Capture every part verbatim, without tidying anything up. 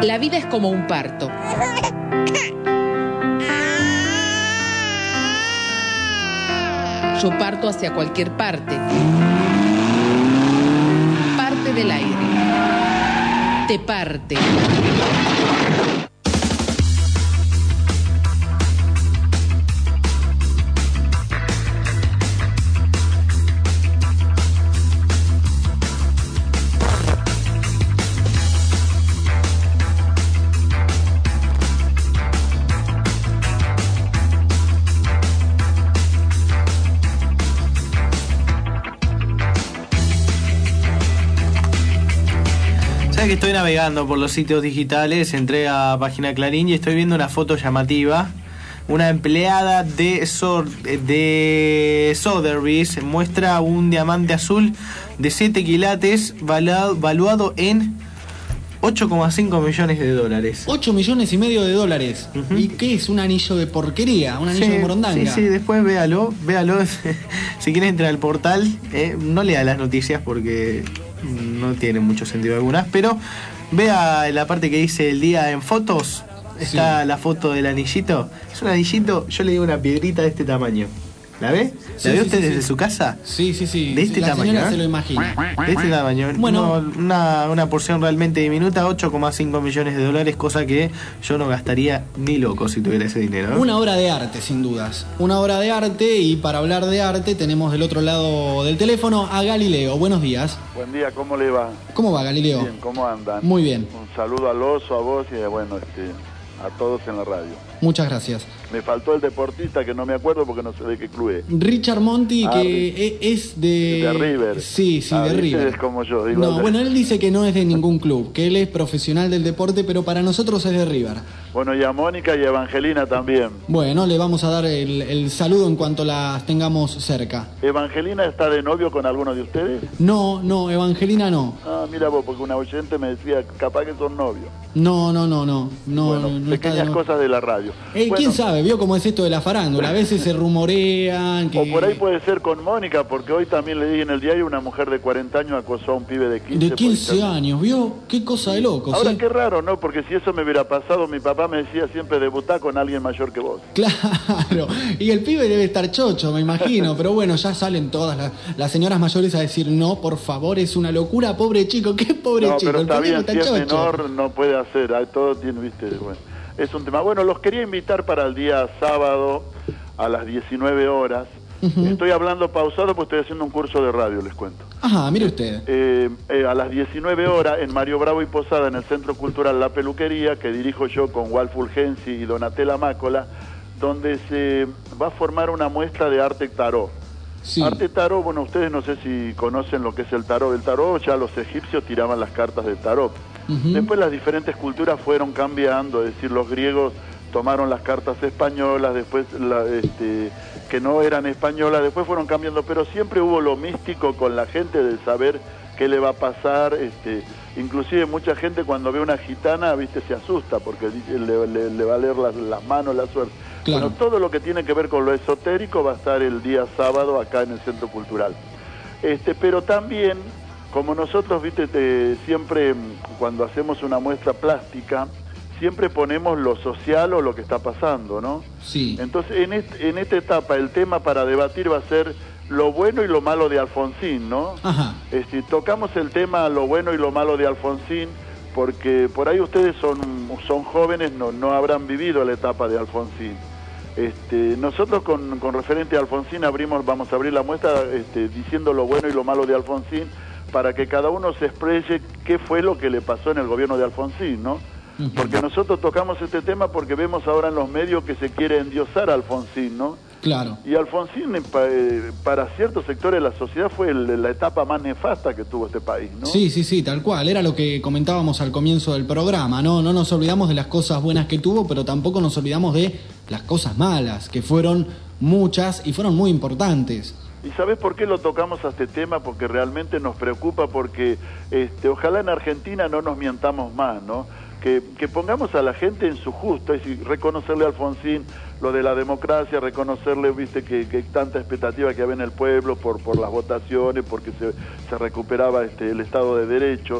La vida es como un parto. Yo parto hacia cualquier parte. Parte del aire. Te parte. Que estoy navegando por los sitios digitales, entré a página Clarín y estoy viendo una foto llamativa. Una empleada de, Sor, de Sotheby's muestra un diamante azul de siete quilates valuado, valuado en ocho coma cinco millones de dólares. ocho millones y medio de dólares. Uh-huh. ¿Y qué es? Un anillo de porquería, un anillo sí, de morondanga. Sí, sí, después véalo, véalo. Si quieren entrar al portal, eh, no lea las noticias porque no tiene mucho sentido algunas, pero vea la parte que dice el día en fotos. Está sí. La foto del anillito. Es un anillito, yo le digo una piedrita de este tamaño. ¿La ve? ¿La sí, ve sí, usted sí, desde sí. su casa? Sí, sí, sí. De este la tamaño. Señora ¿eh? se lo imagina. De este tamaño. Bueno, no, una, una porción realmente diminuta, ocho coma cinco millones de dólares, cosa que yo no gastaría ni loco si tuviera ese dinero. ¿eh? Una obra de arte, sin dudas. Una obra de arte, y para hablar de arte tenemos del otro lado del teléfono a Galileo. Buenos días. Buen día, ¿cómo le va? ¿Cómo va, Galileo? Bien, ¿cómo andan? Muy bien. Un saludo al oso, a vos y bueno, este, a todos en la radio. Muchas gracias. Me faltó el deportista que no me acuerdo porque no sé de qué club es. Richard Monti, ah, que es de... De River. Sí, sí, ah, de River. Es como yo. Digo, no, de... bueno, él dice que no es de ningún club, que él es profesional del deporte, pero para nosotros es de River. Bueno, y a Mónica y a Evangelina también. Bueno, le vamos a dar el, el saludo en cuanto las tengamos cerca. ¿Evangelina está de novio con alguno de ustedes? No, no, Evangelina no. Ah, mira vos, porque una oyente me decía, capaz que son novios. No, no, no, no. no bueno, no pequeñas de cosas de la radio. Eh, bueno, ¿Quién sabe? ¿Vio cómo es esto de la farándula? A veces se rumorean que... O por ahí puede ser con Mónica, porque hoy también le dije en el diario, una mujer de cuarenta años acosó a un pibe de quince. De quince años, ¿vio? Qué cosa de loco. Ahora, ¿sí? Qué raro, ¿no? Porque si eso me hubiera pasado, mi papá me decía siempre, debutá con alguien mayor que vos. Claro, y el pibe debe estar chocho, me imagino, pero bueno, ya salen todas las, las señoras mayores a decir, no, por favor, es una locura, pobre chico, qué pobre no, chico, pero el está bien, está si chocho. es menor no puede hacer, todo tiene, viste, bueno, es un tema. Bueno, los quería invitar para el día sábado a las diecinueve horas. Uh-huh. Estoy hablando pausado porque estoy haciendo un curso de radio, les cuento. Ajá, mire usted. Eh, eh, a las diecinueve horas en Mario Bravo y Posada, en el Centro Cultural La Peluquería, que dirijo yo con Walt Fulgensi y Donatella Mácola, donde se va a formar una muestra de arte tarot. Sí. Arte tarot, bueno, ustedes no sé si conocen lo que es el tarot. El tarot, ya los egipcios tiraban las cartas del tarot. Uh-huh. Después las diferentes culturas fueron cambiando, es decir, los griegos tomaron las cartas españolas, después la, este, que no eran españolas, después fueron cambiando, pero siempre hubo lo místico con la gente de saber qué le va a pasar, este, inclusive mucha gente cuando ve una gitana, viste, se asusta porque le, le, le va a leer las, las manos, la suerte. Claro. Bueno, todo lo que tiene que ver con lo esotérico va a estar el día sábado acá en el Centro Cultural. Este, pero también, como nosotros, viste, te, siempre cuando hacemos una muestra plástica, siempre ponemos lo social o lo que está pasando, ¿no? Sí. Entonces, en, este, en esta etapa, el tema para debatir va a ser lo bueno y lo malo de Alfonsín, ¿no? Ajá. Este, tocamos el tema lo bueno y lo malo de Alfonsín, porque por ahí ustedes son, son jóvenes, no, no habrán vivido la etapa de Alfonsín. Este, nosotros con, con referente a Alfonsín abrimos, vamos a abrir la muestra este, diciendo lo bueno y lo malo de Alfonsín, para que cada uno se exprese qué fue lo que le pasó en el gobierno de Alfonsín, ¿no? Porque nosotros tocamos este tema porque vemos ahora en los medios que se quiere endiosar a Alfonsín, ¿no? Claro. Y Alfonsín, para ciertos sectores de la sociedad, fue la etapa más nefasta que tuvo este país, ¿no? Sí, sí, sí, tal cual. Era lo que comentábamos al comienzo del programa, ¿no? No nos olvidamos de las cosas buenas que tuvo, pero tampoco nos olvidamos de las cosas malas, que fueron muchas y fueron muy importantes. ¿Y sabés por qué lo tocamos a este tema? Porque realmente nos preocupa, porque este, ojalá en Argentina no nos mientamos más, ¿no? Que, que pongamos a la gente en su justo, es decir, reconocerle a Alfonsín lo de la democracia, reconocerle, viste, que, que tanta expectativa que había en el pueblo por, por las votaciones, porque se, se recuperaba este, el Estado de Derecho,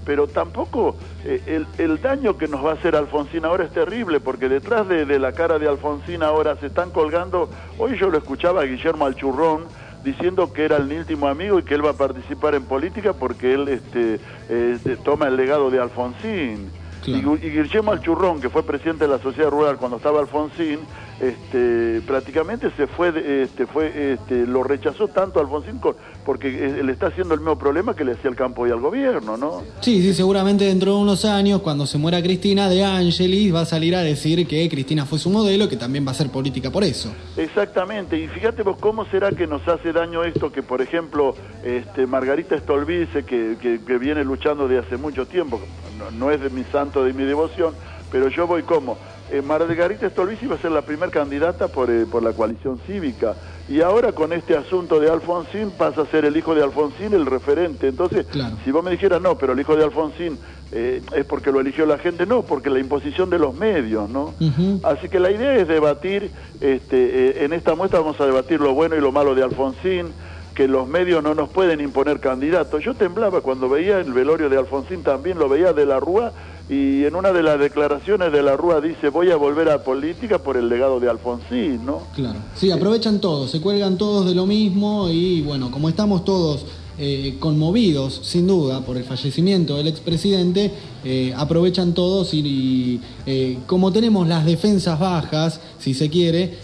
pero tampoco eh, el, el daño que nos va a hacer Alfonsín ahora es terrible, porque detrás de, de la cara de Alfonsín ahora se están colgando, hoy yo lo escuchaba a Guillermo Alchurrón, diciendo que era el íntimo amigo y que él va a participar en política porque él este, eh, toma el legado de Alfonsín. Claro. Y, y Guillermo Alchurrón, que fue presidente de la Sociedad Rural cuando estaba Alfonsín, este, prácticamente se fue, este, fue, este, lo rechazó tanto Alfonsín con, porque le está haciendo el mismo problema que le hacía al campo y al gobierno, ¿no? Sí, sí, seguramente dentro de unos años, cuando se muera Cristina De Angelis, va a salir a decir que Cristina fue su modelo, que también va a hacer política por eso. Exactamente, y fíjate vos cómo será que nos hace daño esto, que por ejemplo, este, Margarita Stolbizer, que, que, que viene luchando de hace mucho tiempo, no, no es de mi santo, de mi devoción, pero yo voy como... Eh, Margarita Stolbizer iba a ser la primera candidata por, eh, por la coalición cívica, y ahora con este asunto de Alfonsín pasa a ser el hijo de Alfonsín el referente. Entonces, claro, si vos me dijeras, no, pero el hijo de Alfonsín eh, es porque lo eligió la gente, no, porque la imposición de los medios, ¿no? Uh-huh. Así que la idea es debatir, este, eh, en esta muestra vamos a debatir lo bueno y lo malo de Alfonsín, que los medios no nos pueden imponer candidatos. Yo temblaba cuando veía el velorio de Alfonsín, también lo veía de la Rúa, y en una de las declaraciones de la Rúa dice, voy a volver a política por el legado de Alfonsín, ¿no? Claro, sí, aprovechan todos, se cuelgan todos de lo mismo, y bueno, como estamos todos eh, conmovidos, sin duda, por el fallecimiento del expresidente, eh, aprovechan todos y, y eh, como tenemos las defensas bajas, si se quiere,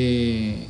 eh,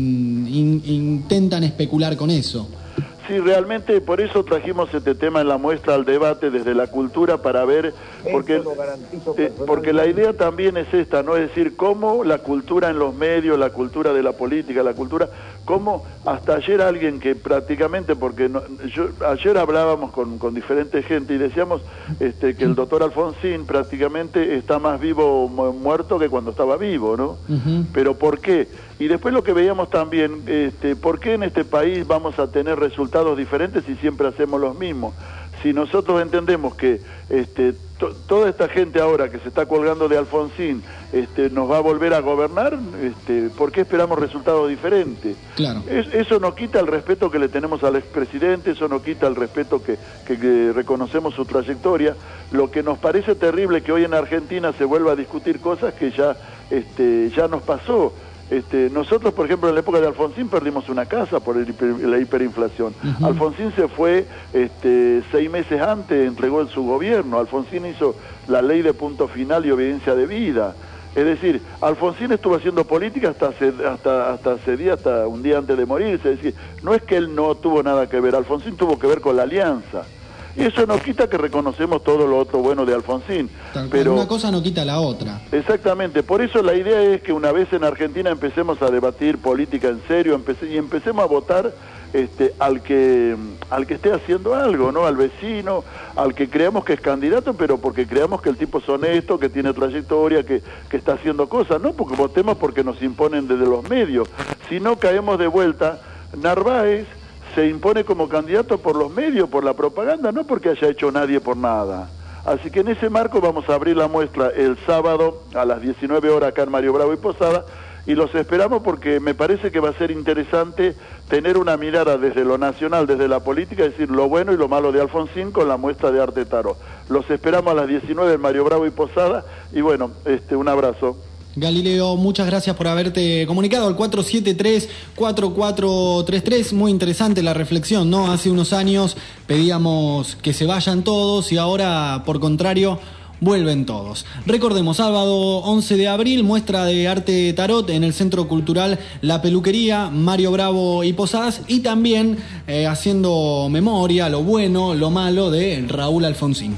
in, intentan especular con eso. Sí, realmente por eso trajimos este tema en la muestra al debate desde la cultura, para ver, porque, eh, porque la idea también es esta, ¿no? Es decir, cómo la cultura en los medios, la cultura de la política, la cultura, cómo hasta ayer alguien que prácticamente, porque no, yo, ayer hablábamos con, con diferente gente y decíamos este, que el doctor Alfonsín prácticamente está más vivo o muerto que cuando estaba vivo, ¿no? Uh-huh. Pero ¿por qué? Y después lo que veíamos también, este, ¿por qué en este país vamos a tener resultados diferentes si siempre hacemos los mismos? Si nosotros entendemos que este, to, toda esta gente ahora que se está colgando de Alfonsín este, nos va a volver a gobernar, este, ¿por qué esperamos resultados diferentes? Claro. Es, eso no quita el respeto que le tenemos al expresidente, eso no quita el respeto que, que, que reconocemos su trayectoria. Lo que nos parece terrible es que hoy en Argentina se vuelva a discutir cosas que ya, este, ya nos pasó. Este, nosotros, por ejemplo, en la época de Alfonsín perdimos una casa por el hiper, la hiperinflación. Uh-huh. Alfonsín se fue este, seis meses antes, entregó en su gobierno. Alfonsín hizo la ley de punto final y obediencia debida. Es decir, Alfonsín estuvo haciendo política hasta hace, hasta, hasta hace día, hasta un día antes de morirse. Es decir, no es que él no tuvo nada que ver, Alfonsín tuvo que ver con la alianza. Y eso no quita que reconocemos todo lo otro bueno de Alfonsín. Tal, pero una cosa no quita la otra. Exactamente, por eso la idea es que una vez en Argentina empecemos a debatir política en serio, empecé, y empecemos a votar este, al que al que esté haciendo algo, ¿no? Al vecino, al que creamos que es candidato, pero porque creamos que el tipo es honesto, que tiene trayectoria, que, que está haciendo cosas, no porque votemos porque nos imponen desde los medios. Si no, caemos de vuelta. Narváez se impone como candidato por los medios, por la propaganda, no porque haya hecho nadie por nada. Así que en ese marco vamos a abrir la muestra el sábado a las diecinueve horas acá en Mario Bravo y Posada, y los esperamos porque me parece que va a ser interesante tener una mirada desde lo nacional, desde la política, es decir, lo bueno y lo malo de Alfonsín con la muestra de arte tarot. Los esperamos a las diecinueve en Mario Bravo y Posada, y bueno, este, un abrazo. Galileo, muchas gracias por haberte comunicado al cuatro siete tres, cuatro cuatro tres tres. Muy interesante la reflexión, ¿no? Hace unos años pedíamos que se vayan todos y ahora, por contrario, vuelven todos. Recordemos, sábado once de abril, muestra de arte tarot en el Centro Cultural La Peluquería, Mario Bravo y Posadas, y también eh, haciendo memoria, lo bueno, lo malo de Raúl Alfonsín.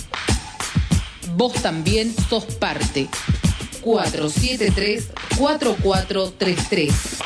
Vos también sos parte. cuatro siete tres, cuatro cuatro tres tres.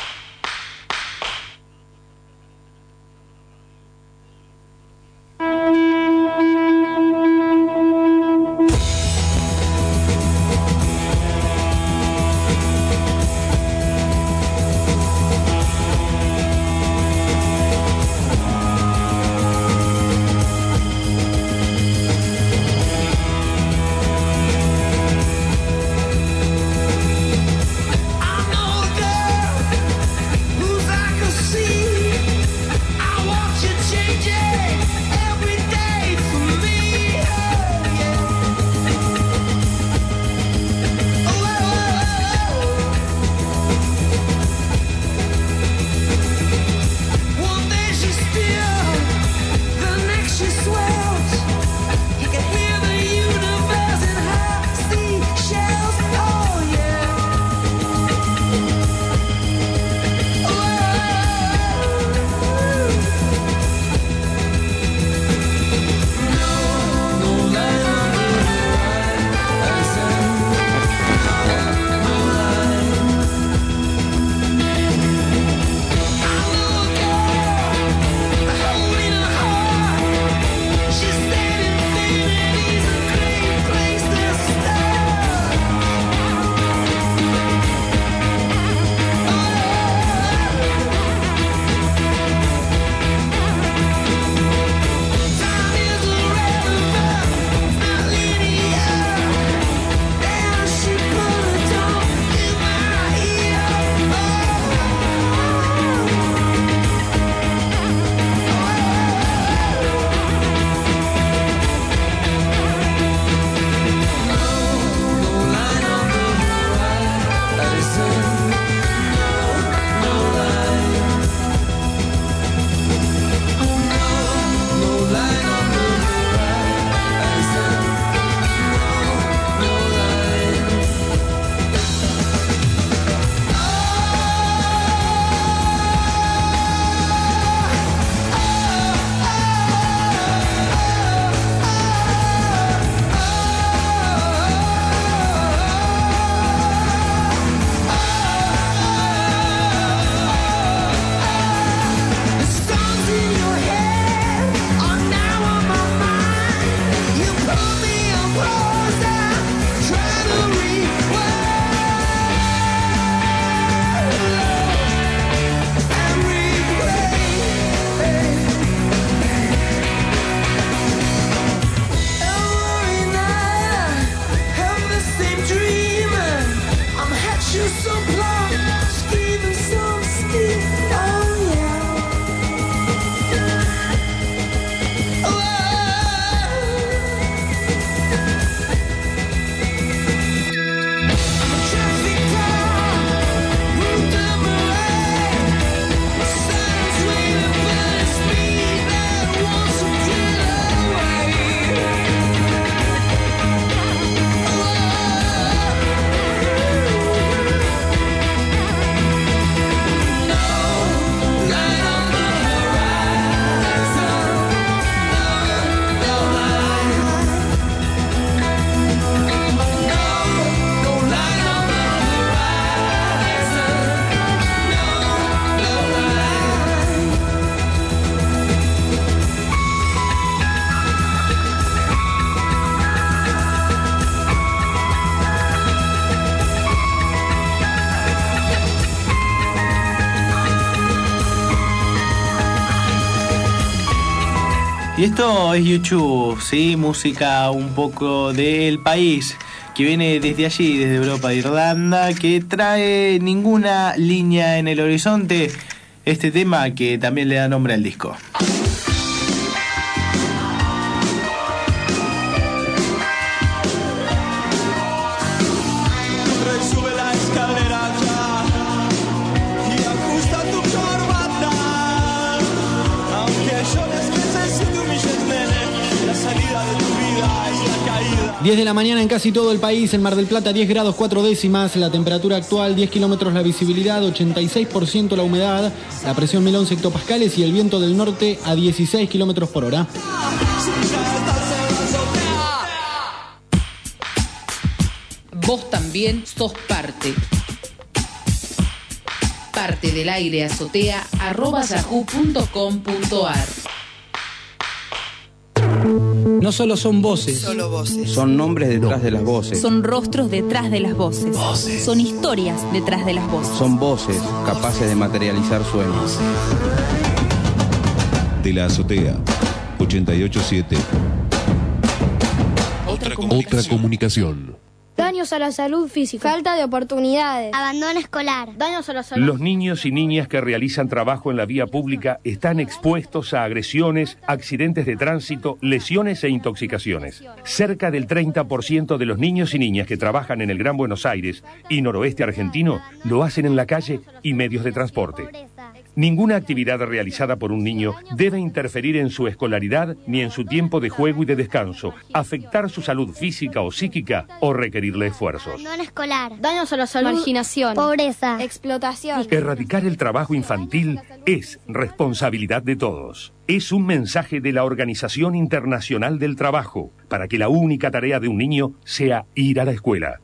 Y esto es YouTube, ¿sí? Música un poco del país, que viene desde allí, desde Europa de Irlanda, que trae Ninguna línea en el horizonte, este tema que también le da nombre al disco. diez de la mañana en casi todo el país. En Mar del Plata diez grados cuatro décimas, la temperatura actual diez kilómetros la visibilidad, ochenta y seis por ciento la humedad, la presión mil once hectopascales y el viento del norte a dieciséis kilómetros por hora. Vos también sos parte. Parte del aire azotea arroba yahoo punto com punto ar. No solo son voces, Solo voces. Son nombres detrás de las voces. Son rostros detrás de las voces. Voces. Son historias detrás de las voces. Son voces capaces de materializar sueños. De la azotea, ochenta y ocho punto siete. Otra Otra comunicación. Daños a la salud física, falta de oportunidades, abandono escolar, daños a la salud. Los niños y niñas que realizan trabajo en la vía pública están expuestos a agresiones, accidentes de tránsito, lesiones e intoxicaciones. Cerca del treinta por ciento de los niños y niñas que trabajan en el Gran Buenos Aires y noroeste argentino lo hacen en la calle y medios de transporte. Ninguna actividad realizada por un niño debe interferir en su escolaridad ni en su tiempo de juego y de descanso, afectar su salud física o psíquica o requerirle esfuerzos. Abandono escolar, daños a la salud, marginación, pobreza, explotación. Erradicar el trabajo infantil es responsabilidad de todos. Es un mensaje de la Organización Internacional del Trabajo para que la única tarea de un niño sea ir a la escuela.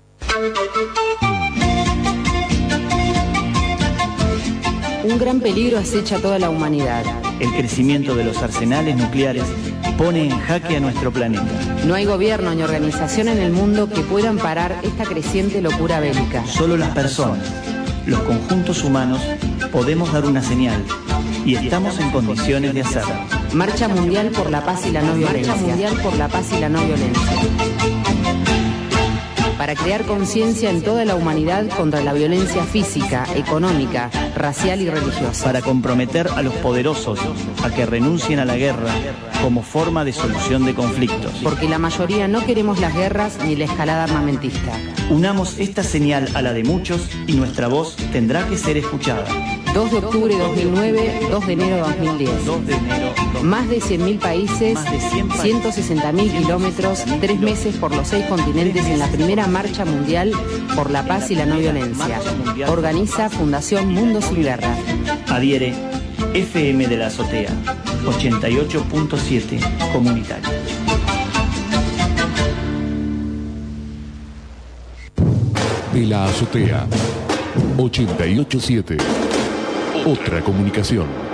Un gran peligro acecha a toda la humanidad. El crecimiento de los arsenales nucleares pone en jaque a nuestro planeta. No hay gobierno ni organización en el mundo que puedan parar esta creciente locura bélica. Solo las personas, los conjuntos humanos, podemos dar una señal y estamos en condiciones de hacerlo. Marcha Mundial por la Paz y la No Violencia. Marcha Mundial por la Paz y la No Violencia. Para crear conciencia en toda la humanidad contra la violencia física, económica, racial y religiosa. Para comprometer a los poderosos a que renuncien a la guerra como forma de solución de conflictos. Porque la mayoría no queremos las guerras ni la escalada armamentista. Unamos esta señal a la de muchos y nuestra voz tendrá que ser escuchada. dos de octubre de dos mil nueve, dos de enero de dos mil diez. dos de enero. Más de cien mil países, Más de cien países, ciento sesenta mil kilómetros, tres meses por los seis continentes en la primera Marcha Mundial por la Paz y la No Violencia. Organiza Fundación Mundo Sin Guerra. Adhiere F M de la Azotea, ochenta y ocho punto siete comunitario. De la azotea, ochenta y ocho punto siete. Otra comunicación.